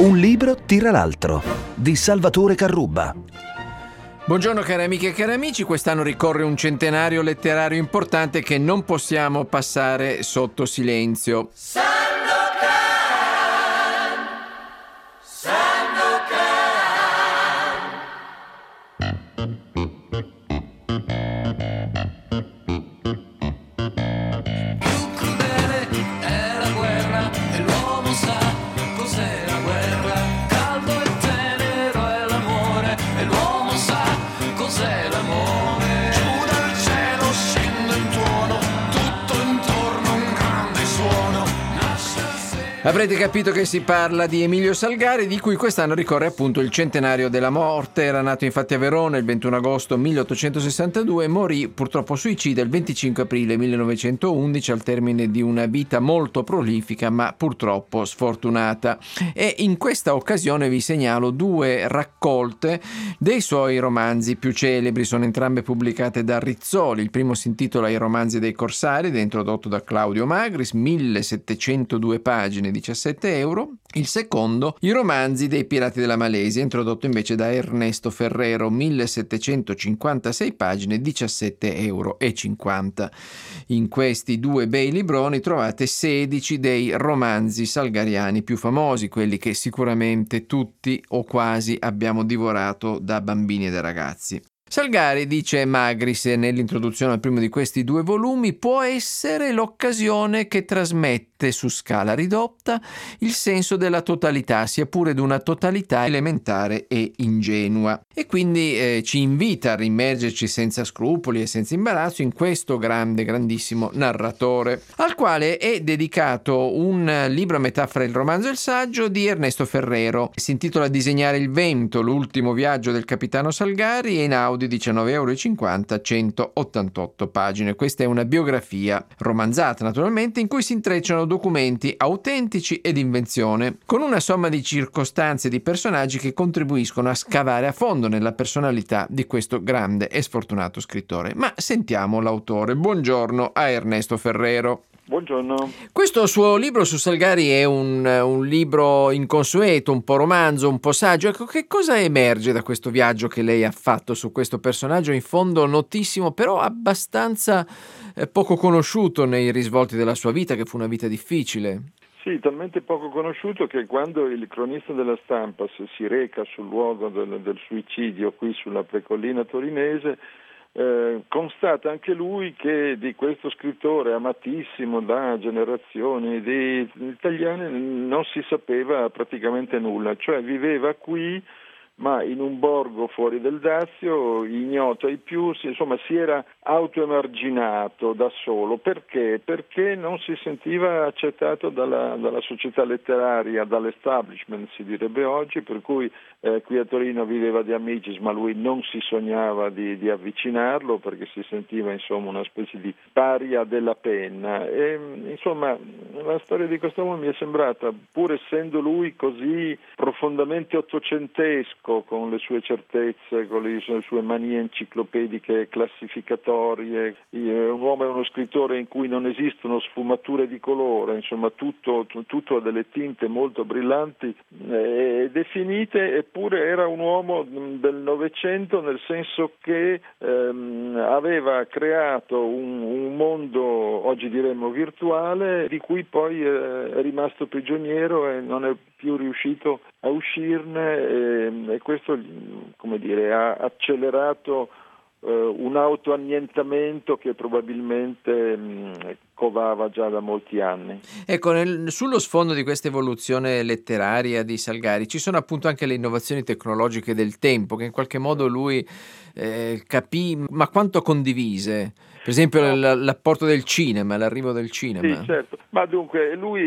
Un libro tira l'altro, di Salvatore Carrubba. Buongiorno cari amiche e cari amici, quest'anno ricorre un centenario letterario importante che non possiamo passare sotto silenzio. Avrete capito che si parla di Emilio Salgari, di cui quest'anno ricorre appunto il centenario della morte. Era nato infatti a Verona il 21 agosto 1862 e morì purtroppo suicida il 25 aprile 1911 al termine di una vita molto prolifica ma purtroppo sfortunata. E in questa occasione vi segnalo due raccolte dei suoi romanzi più celebri, sono entrambe pubblicate da Rizzoli. Il primo si intitola I romanzi dei corsari ed è introdotto da Claudio Magris, 1702 pagine, 17 euro. Il secondo, I romanzi dei pirati della Malesia, introdotto invece da Ernesto Ferrero, 1756 pagine, 17,50 euro. In questi due bei libroni trovate 16 dei romanzi salgariani più famosi, quelli che sicuramente tutti o quasi abbiamo divorato da bambini e da ragazzi. Salgari, dice Magris nell'introduzione al primo di questi due volumi, può essere l'occasione che trasmette su scala ridotta il senso della totalità, sia pure d'una totalità elementare e ingenua. E quindi ci invita a immergerci senza scrupoli e senza imbarazzo in questo grandissimo narratore, al quale è dedicato un libro a metà fra il romanzo e il saggio di Ernesto Ferrero. Si intitola Disegnare il vento, l'ultimo viaggio del capitano Salgari, e in audio di 19,50 euro, 188 pagine. Questa è una biografia romanzata naturalmente in cui si intrecciano documenti autentici ed invenzione, con una somma di circostanze e di personaggi che contribuiscono a scavare a fondo nella personalità di questo grande e sfortunato scrittore. Ma sentiamo l'autore. Buongiorno a Ernesto Ferrero. Buongiorno. Questo suo libro su Salgari è un libro inconsueto, un po' romanzo, un po' saggio. Ecco, che cosa emerge da questo viaggio che lei ha fatto su questo personaggio in fondo notissimo, però abbastanza poco conosciuto nei risvolti della sua vita, che fu una vita difficile? Sì, talmente poco conosciuto che quando il cronista della Stampa si reca sul luogo del suicidio qui sulla precollina torinese, constata anche lui che di questo scrittore amatissimo da generazioni di italiani non si sapeva praticamente nulla, cioè viveva qui ma in un borgo fuori del Dazio, ignoto ai più, insomma si era autoemarginato da solo. Perché? Perché non si sentiva accettato dalla società letteraria, dall'establishment si direbbe oggi, per cui qui a Torino viveva di Amicis, ma lui non si sognava di avvicinarlo perché si sentiva insomma una specie di paria della penna. E, insomma, la storia di quest'uomo mi è sembrata, pur essendo lui così profondamente ottocentesco, con le sue certezze, con le sue manie enciclopediche classificatorie, un uomo è uno scrittore in cui non esistono sfumature di colore, insomma tutto ha delle tinte molto brillanti e definite, eppure era un uomo del Novecento, nel senso che aveva creato un mondo, oggi diremmo virtuale, di cui poi è rimasto prigioniero e non è più riuscito a uscirne, e questo, come dire, ha accelerato un autoannientamento che probabilmente covava già da molti anni. Ecco, sullo sfondo di questa evoluzione letteraria di Salgari ci sono appunto anche le innovazioni tecnologiche del tempo, che in qualche modo lui capì, ma quanto condivise. Per esempio l'apporto del cinema, l'arrivo del cinema. Sì, certo. Ma dunque lui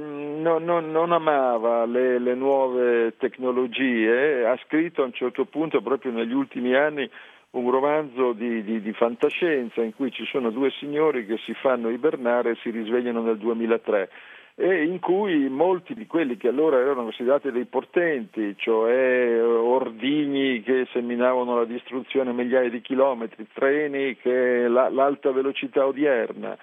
non amava le nuove tecnologie, ha scritto a un certo punto, proprio negli ultimi anni, un romanzo di fantascienza in cui ci sono due signori che si fanno ibernare e si risvegliano nel 2003. E in cui molti di quelli che allora erano considerati dei portenti, cioè ordigni che seminavano la distruzione a migliaia di chilometri, treni che l'alta velocità odierna,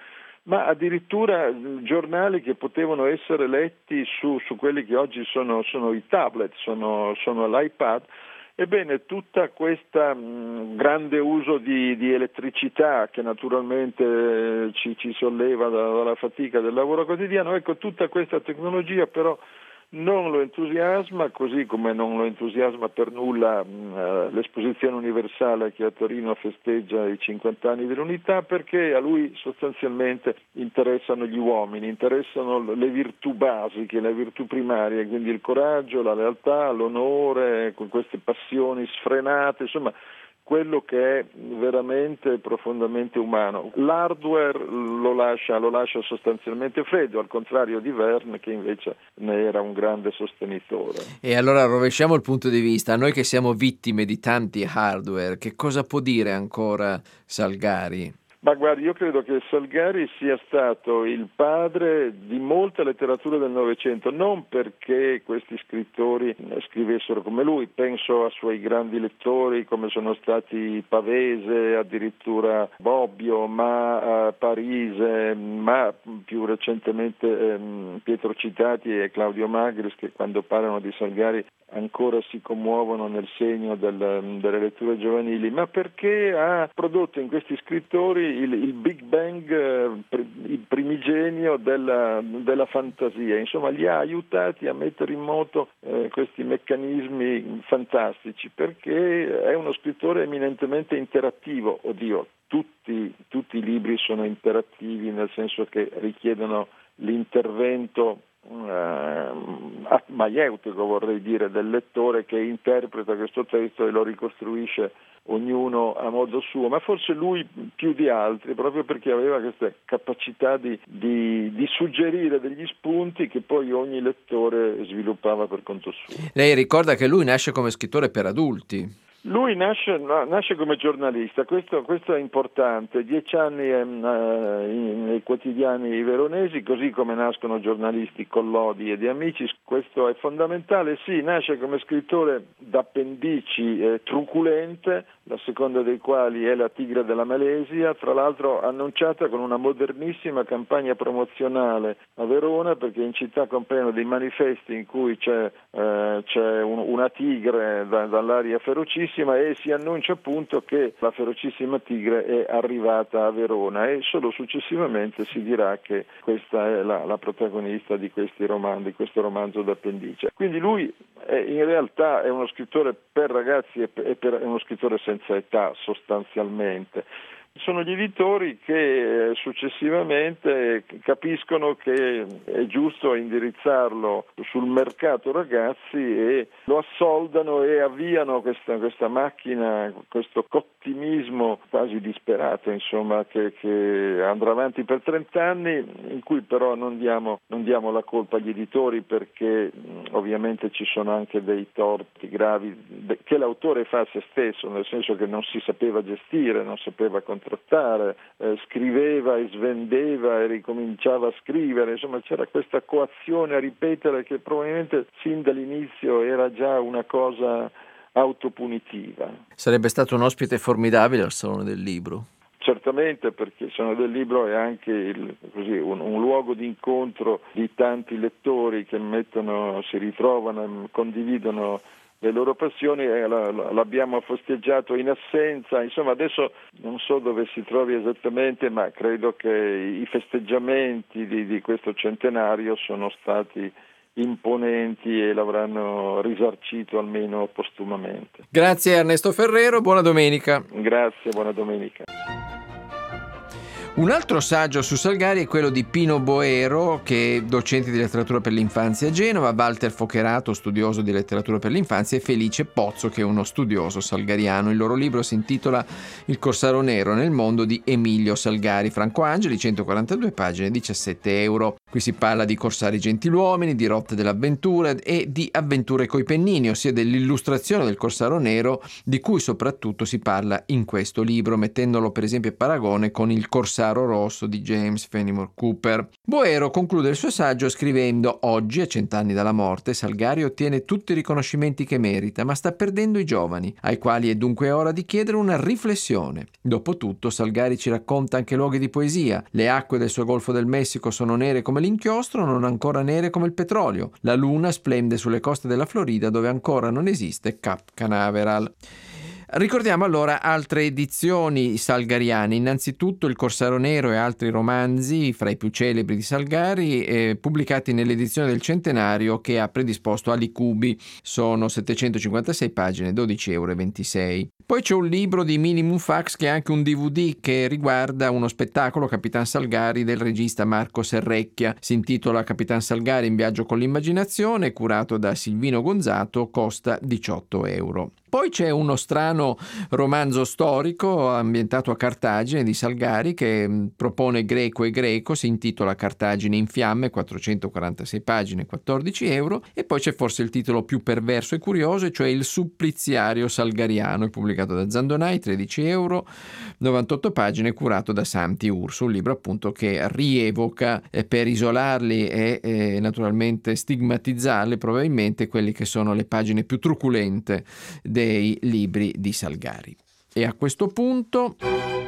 ma addirittura giornali che potevano essere letti su quelli che oggi sono i tablet, sono l'iPad. Ebbene, tutta questa grande uso di elettricità che naturalmente ci solleva dalla fatica del lavoro quotidiano, ecco, tutta questa tecnologia però non lo entusiasma, così come non lo entusiasma per nulla l'esposizione universale che a Torino festeggia i 50 anni dell'unità, perché a lui sostanzialmente interessano gli uomini, interessano le virtù basiche, le virtù primarie, quindi il coraggio, la lealtà, l'onore, con queste passioni sfrenate, insomma quello che è veramente profondamente umano. L'hardware lo lascia sostanzialmente freddo, al contrario di Verne, che invece ne era un grande sostenitore. E allora rovesciamo il punto di vista. A noi che siamo vittime di tanti hardware, che cosa può dire ancora Salgari? Ma guardi, io credo che Salgari sia stato il padre di molta letteratura del Novecento, non perché questi scrittori scrivessero come lui, penso a suoi grandi lettori come sono stati Pavese, addirittura Bobbio, ma Parise, ma più recentemente Pietro Citati e Claudio Magris, che quando parlano di Salgari ancora si commuovono nel segno delle letture giovanili, ma perché ha prodotto in questi scrittori il Big Bang, il primigenio della fantasia, insomma li ha aiutati a mettere in moto questi meccanismi fantastici, perché è uno scrittore eminentemente interattivo. Oddio, tutti i libri sono interattivi, nel senso che richiedono l'intervento maieutico, vorrei dire, del lettore che interpreta questo testo e lo ricostruisce ognuno a modo suo, ma forse lui più di altri, proprio perché aveva questa capacità di suggerire degli spunti che poi ogni lettore sviluppava per conto suo. Lei ricorda che lui nasce come scrittore per adulti? Lui nasce come giornalista, questo è importante, 10 anni nei quotidiani veronesi, così come nascono giornalisti Collodi e De Amicis, questo è fondamentale. Sì, nasce come scrittore d'appendici truculente, la seconda dei quali è La tigre della Malesia, tra l'altro annunciata con una modernissima campagna promozionale a Verona, perché in città compaiono dei manifesti in cui c'è una tigre dall'aria ferocissima, e si annuncia appunto che la ferocissima tigre è arrivata a Verona, e solo successivamente si dirà che questa è la protagonista di questo romanzo d'appendice. Quindi lui in realtà è uno scrittore per ragazzi e è uno scrittore senza età sostanzialmente. Sono gli editori che successivamente capiscono che è giusto indirizzarlo sul mercato ragazzi e lo assoldano e avviano questa macchina, questo ottimismo quasi disperato, insomma, che andrà avanti per 30 anni, in cui però non diamo la colpa agli editori, perché ovviamente ci sono anche dei torti gravi che l'autore fa a se stesso, nel senso che non si sapeva gestire, non sapeva contrattare, scriveva e svendeva e ricominciava a scrivere, insomma c'era questa coazione a ripetere che probabilmente sin dall'inizio era già una cosa autopunitiva. Sarebbe stato un ospite formidabile al Salone del Libro. Certamente, perché il Salone del Libro è anche un luogo di incontro di tanti lettori che si ritrovano, condividono le loro passioni, e l'abbiamo festeggiato in assenza. Insomma, adesso non so dove si trovi esattamente, ma credo che i festeggiamenti di questo centenario sono stati imponenti e l'avranno risarcito almeno postumamente. Grazie Ernesto Ferrero, buona domenica. Grazie, buona domenica. Un altro saggio su Salgari è quello di Pino Boero, che è docente di letteratura per l'infanzia a Genova, Walter Focherato, studioso di letteratura per l'infanzia, e Felice Pozzo, che è uno studioso salgariano. Il loro libro si intitola Il Corsaro Nero nel mondo di Emilio Salgari. Franco Angeli, 142 pagine, 17 euro. Qui si parla di corsari gentiluomini, di rotte dell'avventura e di avventure coi pennini, ossia dell'illustrazione del Corsaro Nero, di cui soprattutto si parla in questo libro, mettendolo per esempio a paragone con il Corsaro Corsaro rosso di James Fenimore Cooper. Boero conclude il suo saggio scrivendo: oggi, a 100 anni dalla morte, Salgari ottiene tutti i riconoscimenti che merita, ma sta perdendo i giovani, ai quali è dunque ora di chiedere una riflessione. Dopotutto Salgari ci racconta anche luoghi di poesia. Le acque del suo Golfo del Messico sono nere come l'inchiostro, non ancora nere come il petrolio. La luna splende sulle coste della Florida, dove ancora non esiste Cap Canaveral. Ricordiamo allora altre edizioni salgariane. Innanzitutto Il Corsaro Nero e altri romanzi fra i più celebri di Salgari, pubblicati nell'edizione del centenario che ha predisposto Ali Cubi. Sono 756 pagine, 12,26 €. Poi c'è un libro di Minimum Fax che è anche un DVD che riguarda uno spettacolo, Capitan Salgari, del regista Marco Serrecchia. Si intitola Capitan Salgari in viaggio con l'immaginazione, curato da Silvino Gonzato, costa 18 €. Poi c'è uno strano romanzo storico ambientato a Cartagine di Salgari che propone Greco e Greco, si intitola Cartagine in fiamme, 446 pagine, 14 €. E poi c'è forse il titolo più perverso e curioso, cioè Il suppliziario salgariano, è pubblicato da Zandonai, 13 €, 98 pagine, curato da Santi Urso, un libro appunto che rievoca per isolarli e naturalmente stigmatizzarli probabilmente quelli che sono le pagine più truculente dei libri di Salgari. E a questo punto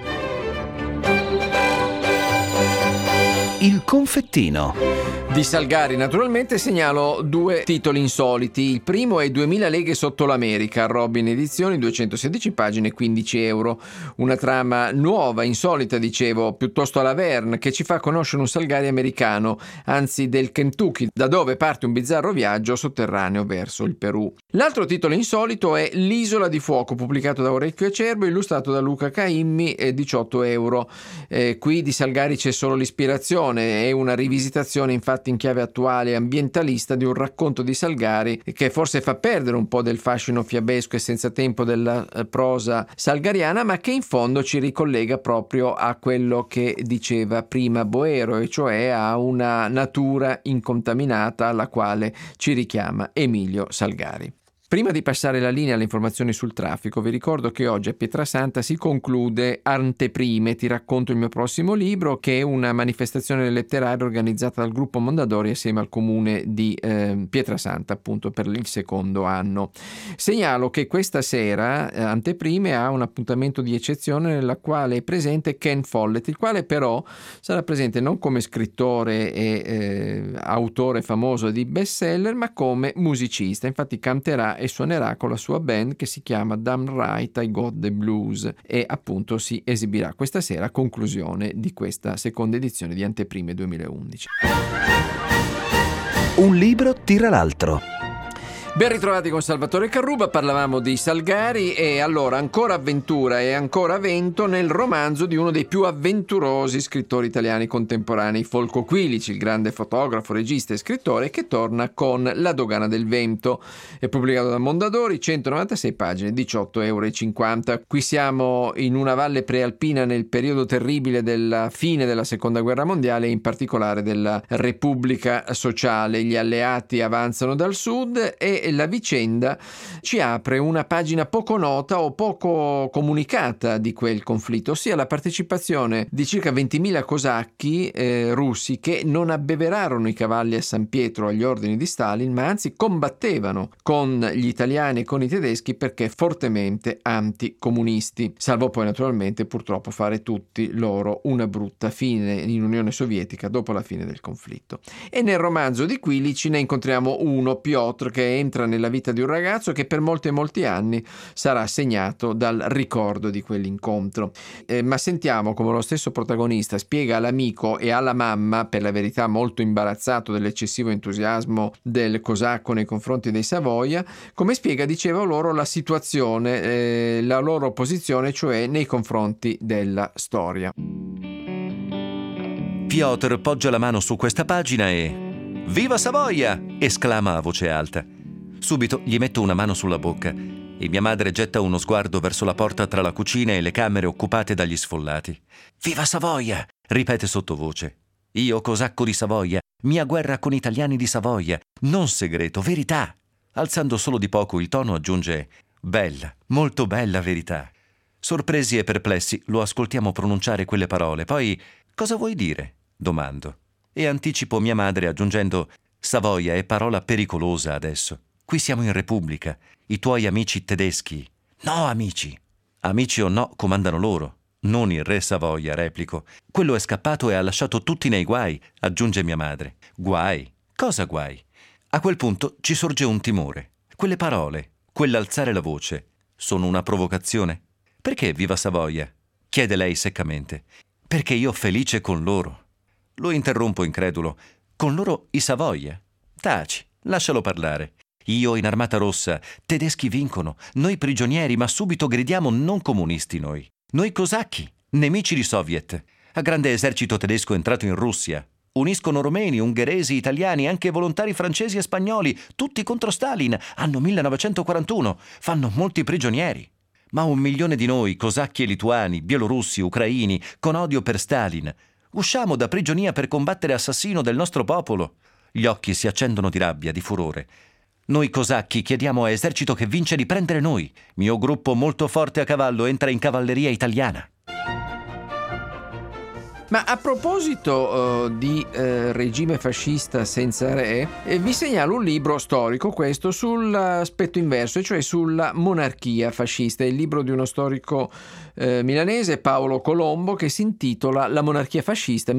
Il confettino. di Salgari naturalmente segnalo due titoli insoliti. Il primo è 2000 leghe sotto l'America, Robin Edizioni, 216 pagine, 15 €. Una trama nuova, insolita, dicevo, piuttosto alla Verne, che ci fa conoscere un Salgari americano, anzi del Kentucky, da dove parte un bizzarro viaggio sotterraneo verso il Perù. L'altro titolo insolito è L'isola di fuoco, pubblicato da Orecchio Acerbo, illustrato da Luca Caimmi, 18 €. Qui di Salgari c'è solo l'ispirazione, è una rivisitazione infatti in chiave attuale e ambientalista di un racconto di Salgari che forse fa perdere un po' del fascino fiabesco e senza tempo della prosa salgariana, ma che in fondo ci ricollega proprio a quello che diceva prima Boero, e cioè a una natura incontaminata alla quale ci richiama Emilio Salgari. Prima di passare la linea alle informazioni sul traffico, vi ricordo che oggi a Pietrasanta si conclude Anteprime, ti racconto il mio prossimo libro, che è una manifestazione letteraria organizzata dal gruppo Mondadori assieme al comune di Pietrasanta, appunto per il secondo anno. Segnalo che questa sera Anteprime ha un appuntamento di eccezione nella quale è presente Ken Follett, il quale però sarà presente non come scrittore e autore famoso di bestseller, ma come musicista. Infatti canterà e suonerà con la sua band che si chiama Damn Right I Got the Blues, e appunto si esibirà questa sera a conclusione di questa seconda edizione di Anteprime 2011. Un libro tira l'altro. Ben ritrovati con Salvatore Carruba, parlavamo di Salgari e allora ancora avventura e ancora vento nel romanzo di uno dei più avventurosi scrittori italiani contemporanei, Folco Quilici, il grande fotografo, regista e scrittore che torna con La dogana del vento. È pubblicato da Mondadori, 196 pagine, 18,50 €. Qui siamo in una valle prealpina nel periodo terribile della fine della Seconda Guerra Mondiale e in particolare della Repubblica Sociale. Gli alleati avanzano dal sud e la vicenda ci apre una pagina poco nota o poco comunicata di quel conflitto, ossia la partecipazione di circa 20.000 cosacchi russi che non abbeverarono i cavalli a San Pietro agli ordini di Stalin, ma anzi combattevano con gli italiani e con i tedeschi perché fortemente anticomunisti, salvo poi naturalmente purtroppo fare tutti loro una brutta fine in Unione Sovietica dopo la fine del conflitto. E nel romanzo di Quilici ne incontriamo uno, Piotr, che entra nella vita di un ragazzo che per molti e molti anni sarà segnato dal ricordo di quell'incontro. Ma sentiamo come lo stesso protagonista spiega all'amico e alla mamma, per la verità molto imbarazzato dell'eccessivo entusiasmo del cosacco nei confronti dei Savoia, come spiega, dicevo loro, la situazione, la loro posizione, cioè nei confronti della storia. Piotr poggia la mano su questa pagina e «Viva Savoia!» esclama a voce alta. Subito gli metto una mano sulla bocca e mia madre getta uno sguardo verso la porta tra la cucina e le camere occupate dagli sfollati. «Viva Savoia!» ripete sottovoce. «Io, cosacco di Savoia, mia guerra con italiani di Savoia, non segreto, verità!» Alzando solo di poco il tono aggiunge «Bella, molto bella verità!» Sorpresi e perplessi lo ascoltiamo pronunciare quelle parole. Poi, cosa vuoi dire? Domando. E anticipo mia madre aggiungendo: Savoia è parola pericolosa adesso. Qui siamo in Repubblica. I tuoi amici tedeschi. No, amici. Amici o no, comandano loro. Non il re Savoia, replico. Quello è scappato e ha lasciato tutti nei guai, aggiunge mia madre. Guai? Cosa guai? A quel punto ci sorge un timore. Quelle parole, quell'alzare la voce, sono una provocazione? Perché viva Savoia? Chiede lei seccamente. Perché io felice con loro. Lo interrompo incredulo. Con loro i Savoia? Taci, lascialo parlare. Io in armata rossa, tedeschi vincono, noi prigionieri, ma subito gridiamo non comunisti noi. Noi cosacchi, nemici di Soviet. A grande esercito tedesco entrato in Russia. Uniscono romeni, ungheresi, italiani, anche volontari francesi e spagnoli, tutti contro Stalin, anno 1941. Fanno molti prigionieri. Ma 1 milione di noi, cosacchi e lituani, bielorussi, ucraini, con odio per Stalin, usciamo da prigionia per combattere assassino del nostro popolo. Gli occhi si accendono di rabbia, di furore. Noi cosacchi chiediamo a esercito che vince di prendere noi. Mio gruppo molto forte a cavallo entra in cavalleria italiana. Ma a proposito di regime fascista senza re, vi segnalo un libro storico, questo, sull'aspetto inverso, e cioè sulla monarchia fascista. È il libro di uno storico milanese, Paolo Colombo, che si intitola La monarchia fascista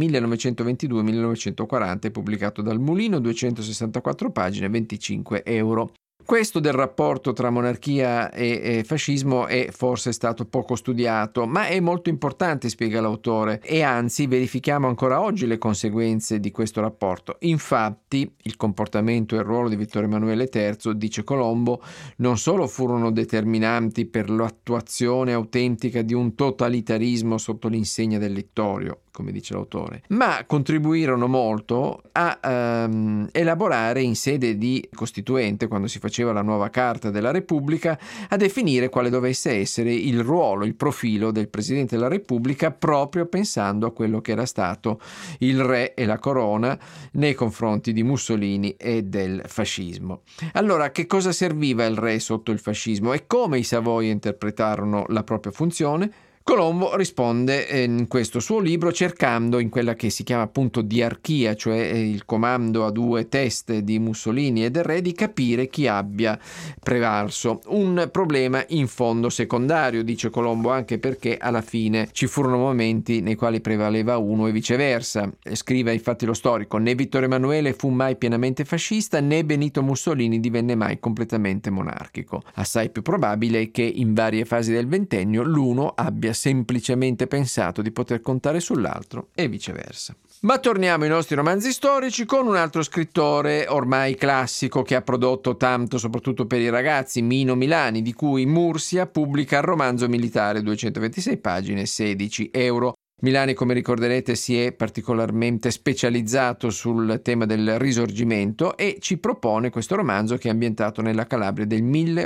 1922-1940, pubblicato dal Mulino, 264 pagine, 25 euro. Questo del rapporto tra monarchia e fascismo è forse stato poco studiato, ma è molto importante, spiega l'autore, e anzi verifichiamo ancora oggi le conseguenze di questo rapporto. Infatti, il comportamento e il ruolo di Vittorio Emanuele III, dice Colombo, non solo furono determinanti per l'attuazione autentica di un totalitarismo sotto l'insegna del Littorio, come dice l'autore, ma contribuirono molto a elaborare in sede di Costituente, quando si faceva la nuova Carta della Repubblica, a definire quale dovesse essere il ruolo, il profilo del Presidente della Repubblica, proprio pensando a quello che era stato il re e la corona nei confronti di Mussolini e del fascismo. Allora, che cosa serviva il re sotto il fascismo e come i Savoia interpretarono la propria funzione? Colombo risponde in questo suo libro cercando in quella che si chiama appunto diarchia, cioè il comando a 2 teste di Mussolini e del re, di capire chi abbia prevalso. Un problema in fondo secondario, dice Colombo, anche perché alla fine ci furono momenti nei quali prevaleva uno e viceversa. Scrive infatti lo storico: né Vittorio Emanuele fu mai pienamente fascista, né Benito Mussolini divenne mai completamente monarchico. Assai più probabile che in varie fasi del ventennio l'uno abbia semplicemente pensato di poter contare sull'altro e viceversa. Ma torniamo ai nostri romanzi storici con un altro scrittore ormai classico che ha prodotto tanto soprattutto per i ragazzi, Mino Milani, di cui Mursia pubblica il romanzo militare, 226 pagine, 16 euro. Milani, come ricorderete, si è particolarmente specializzato sul tema del Risorgimento e ci propone questo romanzo che è ambientato nella Calabria del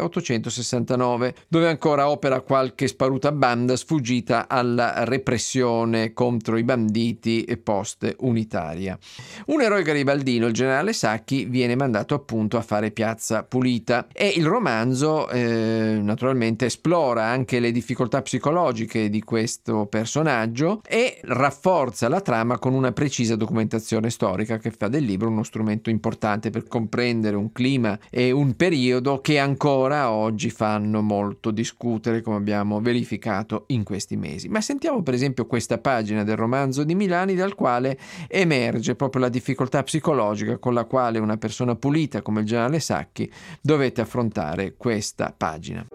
1869, dove ancora opera qualche sparuta banda sfuggita alla repressione contro i banditi post-unitaria. Un eroe garibaldino, il generale Sacchi, viene mandato appunto a fare piazza pulita e il romanzo naturalmente esplora anche le difficoltà psicologiche di questo personaggio e rafforza la trama con una precisa documentazione storica che fa del libro uno strumento importante per comprendere un clima e un periodo che ancora oggi fanno molto discutere, come abbiamo verificato in questi mesi. Ma sentiamo per esempio questa pagina del romanzo di Milani, dal quale emerge proprio la difficoltà psicologica con la quale una persona pulita come il generale Sacchi dovette affrontare questa pagina.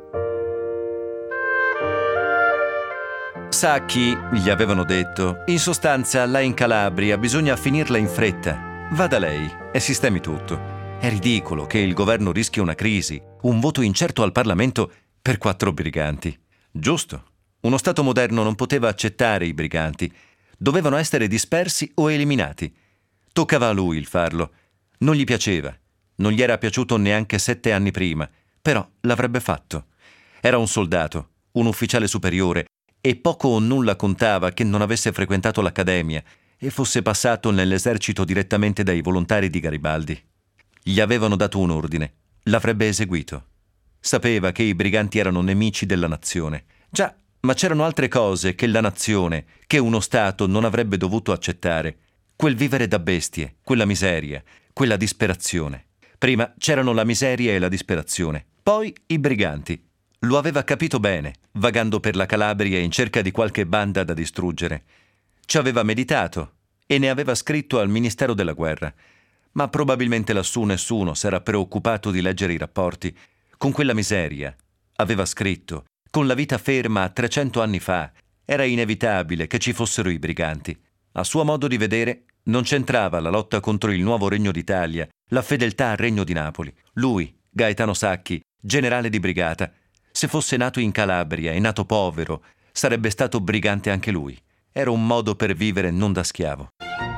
Sacchi, gli avevano detto, in sostanza là in Calabria bisogna finirla in fretta. Vada lei e sistemi tutto. È ridicolo che il governo rischi una crisi, un voto incerto al Parlamento per 4 briganti. Giusto. Uno Stato moderno non poteva accettare i briganti. Dovevano essere dispersi o eliminati. Toccava a lui il farlo. Non gli piaceva. Non gli era piaciuto neanche 7 anni prima. Però l'avrebbe fatto. Era un soldato, un ufficiale superiore, e poco o nulla contava che non avesse frequentato l'accademia e fosse passato nell'esercito direttamente dai volontari di Garibaldi. Gli avevano dato un ordine, l'avrebbe eseguito. Sapeva che i briganti erano nemici della nazione. Già, Ma c'erano altre cose che la nazione, che uno Stato non avrebbe dovuto accettare. Quel vivere da bestie, quella miseria, quella disperazione. Prima c'erano la miseria e la disperazione, poi i briganti. Lo aveva capito bene, vagando per la Calabria in cerca di qualche banda da distruggere. Ci aveva meditato e ne aveva scritto al Ministero della Guerra. Ma probabilmente lassù nessuno s'era preoccupato di leggere i rapporti. Con quella miseria, aveva scritto, con la vita ferma a 300 anni fa, era inevitabile che ci fossero i briganti. A suo modo di vedere, non c'entrava la lotta contro il nuovo Regno d'Italia, la fedeltà al Regno di Napoli. Lui, Gaetano Sacchi, generale di brigata, se fosse nato in Calabria e nato povero, sarebbe stato brigante anche lui. Era un modo per vivere non da schiavo.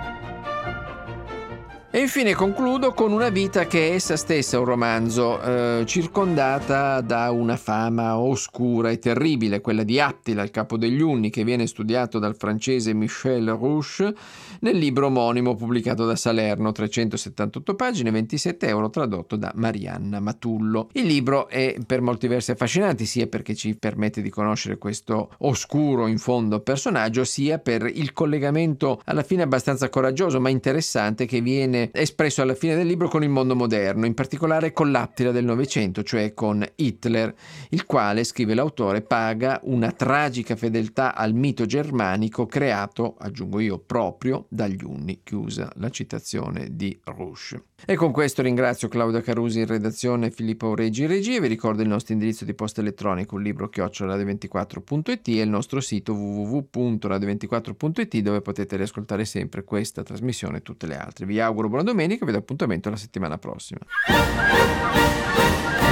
E infine concludo con una vita che è essa stessa un romanzo, circondata da una fama oscura e terribile, quella di Attila, il capo degli Unni, che viene studiato dal francese Michel Rouche nel libro omonimo pubblicato da Salerno, 378 pagine, 27 euro, tradotto da Marianna Matullo. Il libro è per molti versi affascinante, sia perché ci permette di conoscere questo oscuro in fondo personaggio, sia per il collegamento alla fine abbastanza coraggioso ma interessante che viene espresso alla fine del libro con il mondo moderno, in particolare con l'Attila del Novecento, cioè con Hitler, il quale, scrive l'autore, paga una tragica fedeltà al mito germanico creato, aggiungo io, proprio dagli Unni, chiusa la citazione di Rouche. E con questo ringrazio Claudia Carusi in redazione e Filippo Aureggi in regia, e vi ricordo il nostro indirizzo di posta elettronica, un libro @radio24.it, e il nostro sito www.radio24.it, dove potete riascoltare sempre questa trasmissione e tutte le altre. Vi auguro buona domenica e vi do appuntamento la settimana prossima.